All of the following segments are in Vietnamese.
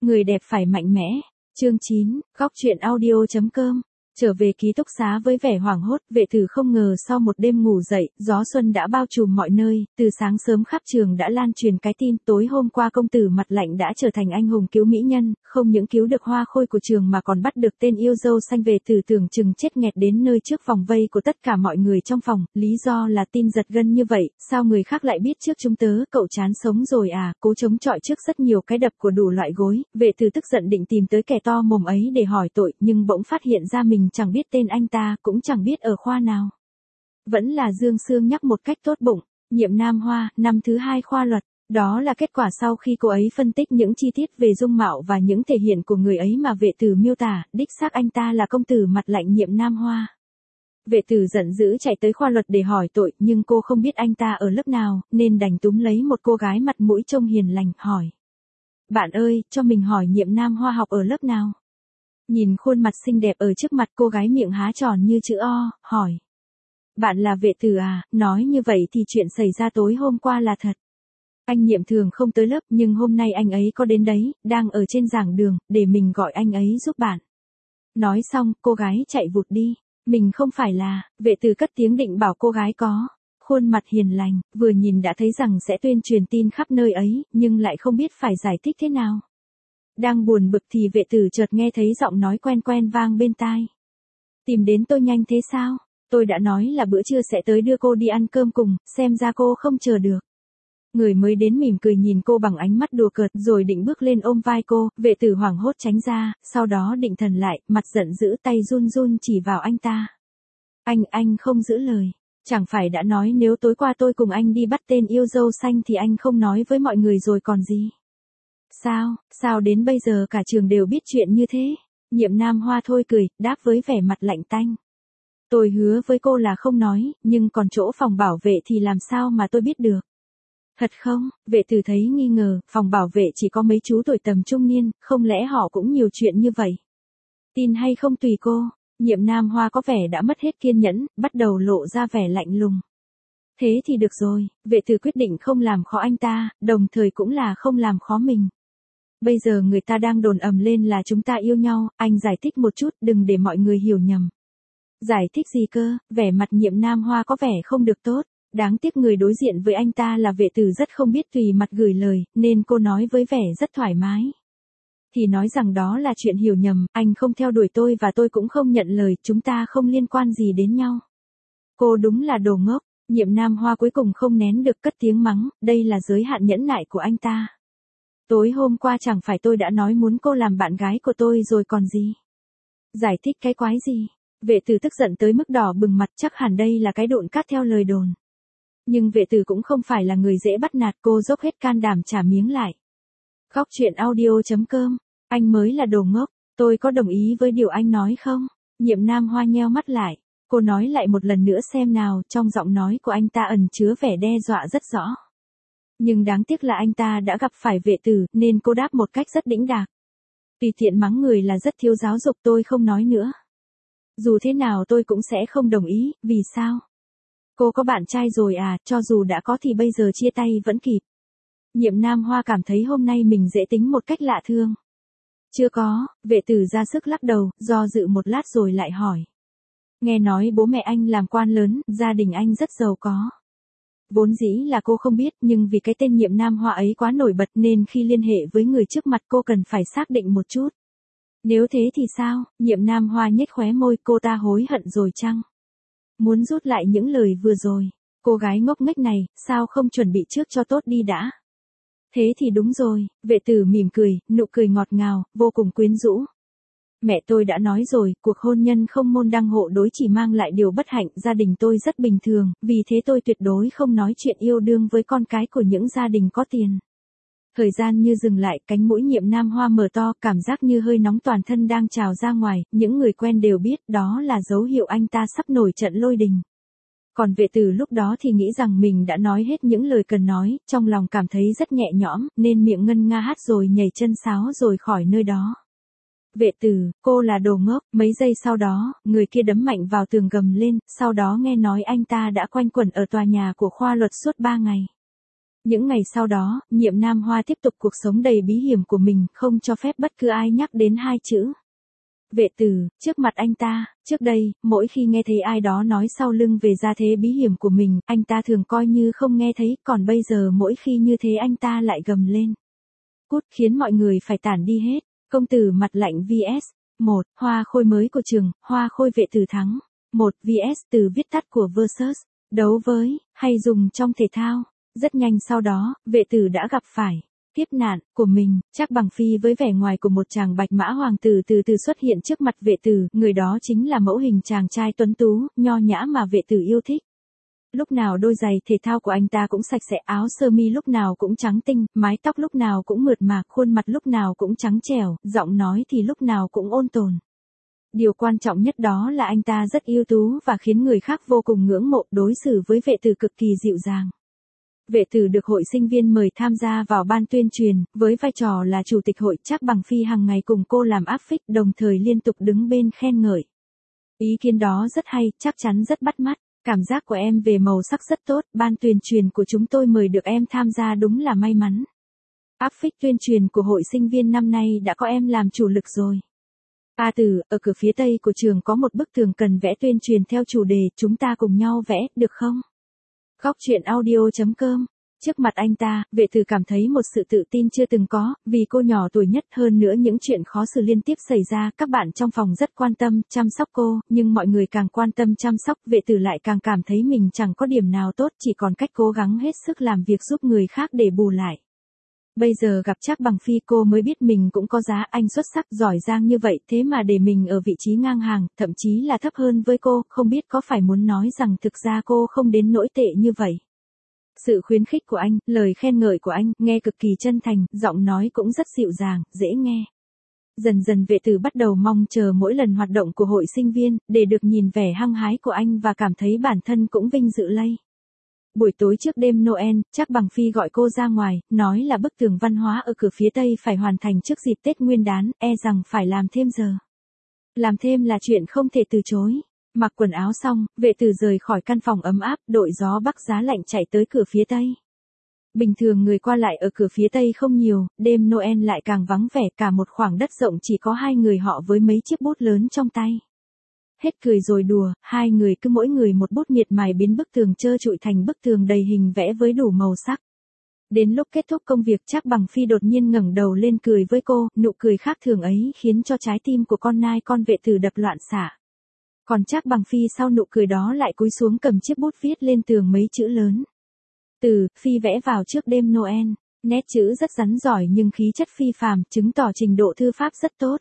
Người đẹp phải mạnh mẽ. Chương 9, góc truyện audio.com. Trở về ký túc xá với vẻ hoảng hốt, Vệ Tử không ngờ sau một đêm ngủ dậy, gió xuân đã bao trùm mọi nơi, từ sáng sớm khắp trường đã lan truyền cái tin tối hôm qua công tử mặt lạnh đã trở thành anh hùng cứu mỹ nhân, không những cứu được hoa khôi của trường mà còn bắt được tên yêu dâu xanh. Vệ Tử tưởng chừng chết nghẹt đến nơi trước vòng vây của tất cả mọi người trong phòng, lý do là tin giật gân như vậy, sao người khác lại biết trước chúng tớ, cậu chán sống rồi à, cố chống chọi trước rất nhiều cái đập của đủ loại gối. Vệ Tử tức giận định tìm tới kẻ to mồm ấy để hỏi tội, nhưng bỗng phát hiện ra mình chẳng biết tên anh ta, cũng chẳng biết ở khoa nào. Vẫn là Dương Sương nhắc một cách tốt bụng, nhiệm Nam Hoa, năm thứ 2 khoa luật. Đó là kết quả sau khi cô ấy phân tích những chi tiết về dung mạo và những thể hiện của người ấy mà Vệ Tử miêu tả, đích xác anh ta là công tử mặt lạnh nhiệm Nam Hoa. Vệ Tử giận dữ chạy tới khoa luật để hỏi tội, nhưng cô không biết anh ta ở lớp nào, nên đành túm lấy một cô gái mặt mũi trông hiền lành, hỏi. Bạn ơi, cho mình hỏi nhiệm Nam Hoa học ở lớp nào? Nhìn khuôn mặt xinh đẹp ở trước mặt, cô gái miệng há tròn như chữ O, hỏi. Bạn là Vệ Tử à? Nói như vậy thì chuyện xảy ra tối hôm qua là thật. Anh nhiệm thường không tới lớp, nhưng hôm nay anh ấy có đến đấy, đang ở trên giảng đường, để mình gọi anh ấy giúp bạn. Nói xong, cô gái chạy vụt đi. Mình không phải là. Vệ Tử cất tiếng định bảo cô gái có khuôn mặt hiền lành, vừa nhìn đã thấy rằng sẽ tuyên truyền tin khắp nơi ấy, nhưng lại không biết phải giải thích thế nào. Đang buồn bực thì Vệ Tử chợt nghe thấy giọng nói quen quen vang bên tai. Tìm đến tôi nhanh thế sao? Tôi đã nói là bữa trưa sẽ tới đưa cô đi ăn cơm cùng, xem ra cô không chờ được. Người mới đến mỉm cười nhìn cô bằng ánh mắt đùa cợt, rồi định bước lên ôm vai cô. Vệ Tử hoảng hốt tránh ra, sau đó định thần lại, mặt giận dữ, tay run run chỉ vào anh ta. Anh không giữ lời. Chẳng phải đã nói nếu tối qua tôi cùng anh đi bắt tên yêu dâu xanh thì anh không nói với mọi người rồi còn gì? Sao đến bây giờ cả trường đều biết chuyện như thế? Nhiệm Nam Hoa thôi cười, đáp với vẻ mặt lạnh tanh. Tôi hứa với cô là không nói, nhưng còn chỗ phòng bảo vệ thì làm sao mà tôi biết được? Thật không? Vệ Tử thấy nghi ngờ, phòng bảo vệ chỉ có mấy chú tuổi tầm trung niên, không lẽ họ cũng nhiều chuyện như vậy? Tin hay không tùy cô. Nhiệm Nam Hoa có vẻ đã mất hết kiên nhẫn, bắt đầu lộ ra vẻ lạnh lùng. Thế thì được rồi, Vệ Tử quyết định không làm khó anh ta, đồng thời cũng là không làm khó mình. Bây giờ người ta đang đồn ầm lên là chúng ta yêu nhau, anh giải thích một chút, đừng để mọi người hiểu nhầm. Giải thích gì cơ? Vẻ mặt nhiệm Nam Hoa có vẻ không được tốt. Đáng tiếc người đối diện với anh ta là Vệ Tử rất không biết tùy mặt gửi lời, nên cô nói với vẻ rất thoải mái. Thì nói rằng đó là chuyện hiểu nhầm, anh không theo đuổi tôi và tôi cũng không nhận lời, chúng ta không liên quan gì đến nhau. Cô đúng là đồ ngốc. Nhiệm Nam Hoa cuối cùng không nén được cất tiếng mắng, đây là giới hạn nhẫn nại của anh ta. Tối hôm qua chẳng phải tôi đã nói muốn cô làm bạn gái của tôi rồi còn gì? Giải thích cái quái gì? Vệ Tử tức giận tới mức đỏ bừng mặt, chắc hẳn đây là cái độn cát theo lời đồn. Nhưng Vệ Tử cũng không phải là người dễ bắt nạt, cô dốc hết can đảm trả miếng lại. Góc truyện audio.com. Anh mới là đồ ngốc, tôi có đồng ý với điều anh nói không? Nhiệm Nam Hoa nheo mắt lại. Cô nói lại một lần nữa xem nào, trong giọng nói của anh ta ẩn chứa vẻ đe dọa rất rõ. Nhưng đáng tiếc là anh ta đã gặp phải Vệ Tử, nên cô đáp một cách rất đĩnh đạc. Tùy tiện mắng người là rất thiếu giáo dục, tôi không nói nữa. Dù thế nào tôi cũng sẽ không đồng ý, vì sao? Cô có bạn trai rồi à, cho dù đã có thì bây giờ chia tay vẫn kịp. Nhiệm Nam Hoa cảm thấy hôm nay mình dễ tính một cách lạ thường. Chưa có. Vệ Tử ra sức lắc đầu, do dự một lát rồi lại hỏi. Nghe nói bố mẹ anh làm quan lớn, gia đình anh rất giàu có. Vốn dĩ là cô không biết, nhưng vì cái tên Nhiệm Nam Hoa ấy quá nổi bật nên khi liên hệ với người trước mặt cô cần phải xác định một chút. Nếu thế thì sao? Nhiệm Nam Hoa nhếch khóe môi, cô ta hối hận rồi chăng? Muốn rút lại những lời vừa rồi. Cô gái ngốc nghếch này, sao không chuẩn bị trước cho tốt đi đã? Thế thì đúng rồi. Vệ Tử mỉm cười, nụ cười ngọt ngào, vô cùng quyến rũ. Mẹ tôi đã nói rồi, cuộc hôn nhân không môn đăng hộ đối chỉ mang lại điều bất hạnh, gia đình tôi rất bình thường, vì thế tôi tuyệt đối không nói chuyện yêu đương với con cái của những gia đình có tiền. Thời gian như dừng lại, cánh mũi Nhiệm Nam Hoa mở to, cảm giác như hơi nóng toàn thân đang trào ra ngoài, những người quen đều biết đó là dấu hiệu anh ta sắp nổi trận lôi đình. Còn Vệ Tử lúc đó thì nghĩ rằng mình đã nói hết những lời cần nói, trong lòng cảm thấy rất nhẹ nhõm, nên miệng ngân nga hát rồi nhảy chân sáo rồi khỏi nơi đó. Vệ Tử, cô là đồ ngốc. Mấy giây sau đó, người kia đấm mạnh vào tường gầm lên, sau đó nghe nói anh ta đã quanh quẩn ở tòa nhà của khoa luật suốt 3 ngày. Những ngày sau đó, Nhiệm Nam Hoa tiếp tục cuộc sống đầy bí hiểm của mình, không cho phép bất cứ ai nhắc đến hai chữ vệ tử, trước mặt anh ta. Trước đây, mỗi khi nghe thấy ai đó nói sau lưng về gia thế bí hiểm của mình, anh ta thường coi như không nghe thấy, còn bây giờ mỗi khi như thế anh ta lại gầm lên. Cút, khiến mọi người phải tản đi hết. Công tử mặt lạnh vs. 1. Hoa khôi mới của trường, hoa khôi vệ tử thắng. 1 vs từ viết tắt của versus. Đấu với, hay dùng trong thể thao. Rất nhanh sau đó, vệ tử đã gặp phải kiếp nạn của mình. Trác Bằng Phi với vẻ ngoài của một chàng bạch mã hoàng tử từ từ xuất hiện trước mặt vệ tử, người đó chính là mẫu hình chàng trai tuấn tú, nho nhã mà vệ tử yêu thích. Lúc nào đôi giày thể thao của anh ta cũng sạch sẽ, áo sơ mi lúc nào cũng trắng tinh, mái tóc lúc nào cũng mượt mà, khuôn mặt lúc nào cũng trắng trẻo, giọng nói thì lúc nào cũng ôn tồn. Điều quan trọng nhất đó là anh ta rất ưu tú và khiến người khác vô cùng ngưỡng mộ, đối xử với vệ tử cực kỳ dịu dàng. Vệ tử được hội sinh viên mời tham gia vào ban tuyên truyền, với vai trò là chủ tịch hội. Trác Bằng Phi hàng ngày cùng cô làm áp phích, đồng thời liên tục đứng bên khen ngợi. Ý kiến đó rất hay, chắc chắn rất bắt mắt. Cảm giác của em về màu sắc rất tốt, ban tuyên truyền của chúng tôi mời được em tham gia đúng là may mắn. Áp phích tuyên truyền của hội sinh viên năm nay đã có em làm chủ lực rồi. A Tử, ở cửa phía tây của trường có một bức tường cần vẽ tuyên truyền theo chủ đề, chúng ta cùng nhau vẽ, được không? Góc truyện audio.com. Trước mặt anh ta, vệ tử cảm thấy một sự tự tin chưa từng có, vì cô nhỏ tuổi nhất, hơn nữa những chuyện khó xử liên tiếp xảy ra, các bạn trong phòng rất quan tâm, chăm sóc cô, nhưng mọi người càng quan tâm chăm sóc, vệ tử lại càng cảm thấy mình chẳng có điểm nào tốt, chỉ còn cách cố gắng hết sức làm việc giúp người khác để bù lại. Bây giờ gặp Trác Bằng Phi cô mới biết mình cũng có giá, anh xuất sắc, giỏi giang như vậy, thế mà để mình ở vị trí ngang hàng, thậm chí là thấp hơn với cô, không biết có phải muốn nói rằng thực ra cô không đến nỗi tệ như vậy. Sự khuyến khích của anh, lời khen ngợi của anh, nghe cực kỳ chân thành, giọng nói cũng rất dịu dàng, dễ nghe. Dần dần vệ tử bắt đầu mong chờ mỗi lần hoạt động của hội sinh viên, để được nhìn vẻ hăng hái của anh và cảm thấy bản thân cũng vinh dự lây. Buổi tối trước đêm Noel, Trác Bằng Phi gọi cô ra ngoài, nói là bức tường văn hóa ở cửa phía tây phải hoàn thành trước dịp Tết Nguyên đán, rằng phải làm thêm giờ. Làm thêm là chuyện không thể từ chối. Mặc quần áo xong, vệ tử rời khỏi căn phòng ấm áp, đội gió bắc giá lạnh chạy tới cửa phía tây. Bình thường người qua lại ở cửa phía tây không nhiều, đêm Noel lại càng vắng vẻ, cả một khoảng đất rộng chỉ có hai người họ với mấy chiếc bút lớn trong tay. Hết cười rồi đùa, hai người cứ mỗi người một bút miệt mài biến bức tường trơ trụi thành bức tường đầy hình vẽ với đủ màu sắc. Đến lúc kết thúc công việc, Trác Bằng Phi đột nhiên ngẩng đầu lên cười với cô, nụ cười khác thường ấy khiến cho trái tim của con nai con vệ tử đập loạn xạ. Còn Trác Bằng Phi sau nụ cười đó lại cúi xuống cầm chiếc bút viết lên tường mấy chữ lớn. Từ, Phi vẽ vào trước đêm Noel, nét chữ rất rắn giỏi nhưng khí chất phi phàm, chứng tỏ trình độ thư pháp rất tốt.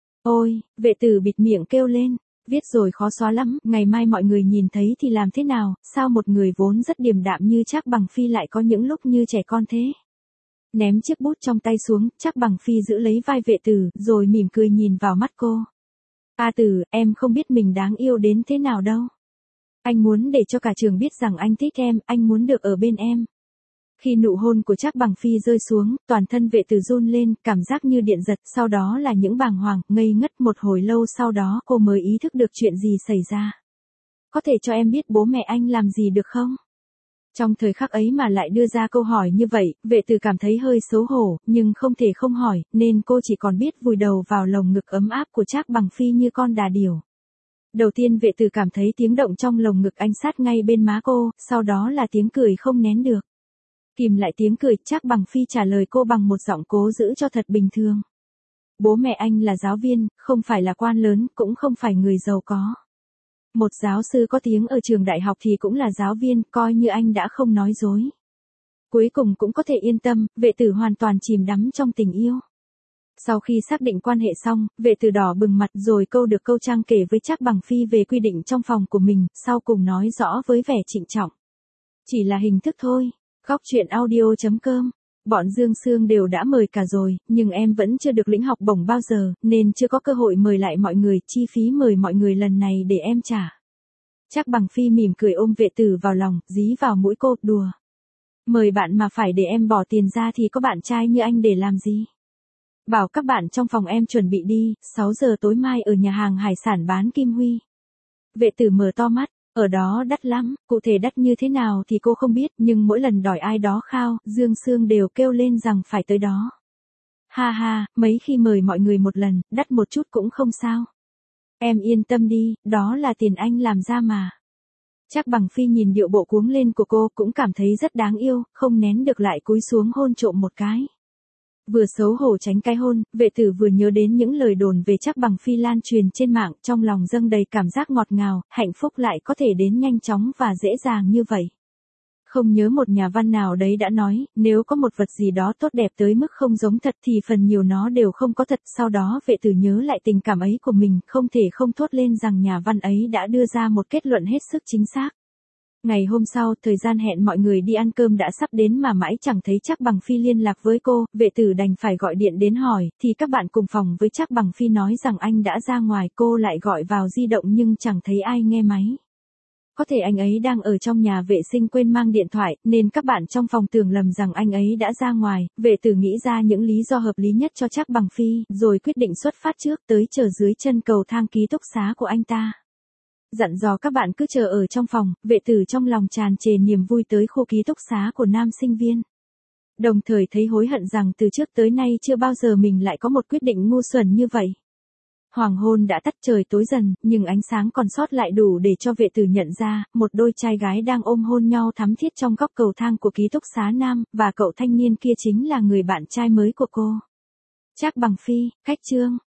Ôi, vệ tử bịt miệng kêu lên, viết rồi khó xóa lắm, ngày mai mọi người nhìn thấy thì làm thế nào, sao một người vốn rất điềm đạm như Trác Bằng Phi lại có những lúc như trẻ con thế? Ném chiếc bút trong tay xuống, Trác Bằng Phi giữ lấy vai vệ tử, rồi mỉm cười nhìn vào mắt cô. A Tử, em không biết mình đáng yêu đến thế nào đâu. Anh muốn để cho cả trường biết rằng anh thích em, anh muốn được ở bên em. Khi nụ hôn của Trác Bằng Phi rơi xuống, toàn thân vệ tử run lên, cảm giác như điện giật, sau đó là những bàng hoàng, ngây ngất. Một hồi lâu sau đó cô mới ý thức được chuyện gì xảy ra. Có thể cho em biết bố mẹ anh làm gì được không? Trong thời khắc ấy mà lại đưa ra câu hỏi như vậy, vệ tử cảm thấy hơi xấu hổ, nhưng không thể không hỏi, nên cô chỉ còn biết vùi đầu vào lồng ngực ấm áp của Trác Bằng Phi như con đà điểu. Đầu tiên vệ tử cảm thấy tiếng động trong lồng ngực anh sát ngay bên má cô, sau đó là tiếng cười không nén được. Kìm lại tiếng cười, Trác Bằng Phi trả lời cô bằng một giọng cố giữ cho thật bình thường. Bố mẹ anh là giáo viên, không phải là quan lớn, cũng không phải người giàu có. Một giáo sư có tiếng ở trường đại học thì cũng là giáo viên, coi như anh đã không nói dối. Cuối cùng cũng có thể yên tâm, vệ tử hoàn toàn chìm đắm trong tình yêu. Sau khi xác định quan hệ xong, vệ tử đỏ bừng mặt rồi câu được câu trang kể với Trác Bằng Phi về quy định trong phòng của mình, sau cùng nói rõ với vẻ trịnh trọng. Chỉ là hình thức thôi. Góc truyện audio.com. Bọn Dương Sương đều đã mời cả rồi, nhưng em vẫn chưa được lĩnh học bổng bao giờ, nên chưa có cơ hội mời lại mọi người, chi phí mời mọi người lần này để em trả. Trác Bằng Phi mỉm cười ôm vệ tử vào lòng, dí vào mũi cô, đùa. Mời bạn mà phải để em bỏ tiền ra thì có bạn trai như anh để làm gì? Bảo các bạn trong phòng em chuẩn bị đi, 6 giờ tối mai ở nhà hàng hải sản bán Kim Huy. Vệ tử mở to mắt, Ở đó đắt lắm, cụ thể đắt như thế nào thì cô không biết, nhưng mỗi lần đòi ai đó khao, Dương Sương đều kêu lên rằng phải tới đó. Ha ha, mấy khi mời mọi người một lần, đắt một chút cũng không sao. Em yên tâm đi, đó là tiền anh làm ra mà. Trác Bằng Phi nhìn điệu bộ cuống lên của cô cũng cảm thấy rất đáng yêu, không nén được lại cúi xuống hôn trộm một cái. Vừa xấu hổ tránh cái hôn, vệ tử vừa nhớ đến những lời đồn về Trác Bằng Phi lan truyền trên mạng, trong lòng dâng đầy cảm giác ngọt ngào, hạnh phúc lại có thể đến nhanh chóng và dễ dàng như vậy. Không nhớ một nhà văn nào đấy đã nói, nếu có một vật gì đó tốt đẹp tới mức không giống thật thì phần nhiều nó đều không có thật. Sau đó vệ tử nhớ lại tình cảm ấy của mình, không thể không thốt lên rằng nhà văn ấy đã đưa ra một kết luận hết sức chính xác. Ngày hôm sau, thời gian hẹn mọi người đi ăn cơm đã sắp đến mà mãi chẳng thấy Trác Bằng Phi liên lạc với cô, vệ tử đành phải gọi điện đến hỏi, thì các bạn cùng phòng với Trác Bằng Phi nói rằng anh đã ra ngoài, cô lại gọi vào di động nhưng chẳng thấy ai nghe máy. Có thể anh ấy đang ở trong nhà vệ sinh quên mang điện thoại, nên các bạn trong phòng tưởng lầm rằng anh ấy đã ra ngoài, vệ tử nghĩ ra những lý do hợp lý nhất cho Trác Bằng Phi, rồi quyết định xuất phát trước tới chờ dưới chân cầu thang ký túc xá của anh ta. Dặn dò các bạn cứ chờ ở trong phòng, vệ tử trong lòng tràn trề niềm vui tới khu ký túc xá của nam sinh viên. Đồng thời thấy hối hận rằng từ trước tới nay chưa bao giờ mình lại có một quyết định ngu xuẩn như vậy. Hoàng hôn đã tắt, trời tối dần, nhưng ánh sáng còn sót lại đủ để cho vệ tử nhận ra, một đôi trai gái đang ôm hôn nhau thắm thiết trong góc cầu thang của ký túc xá nam, và cậu thanh niên kia chính là người bạn trai mới của cô. Trác Bằng Phi, cách chương.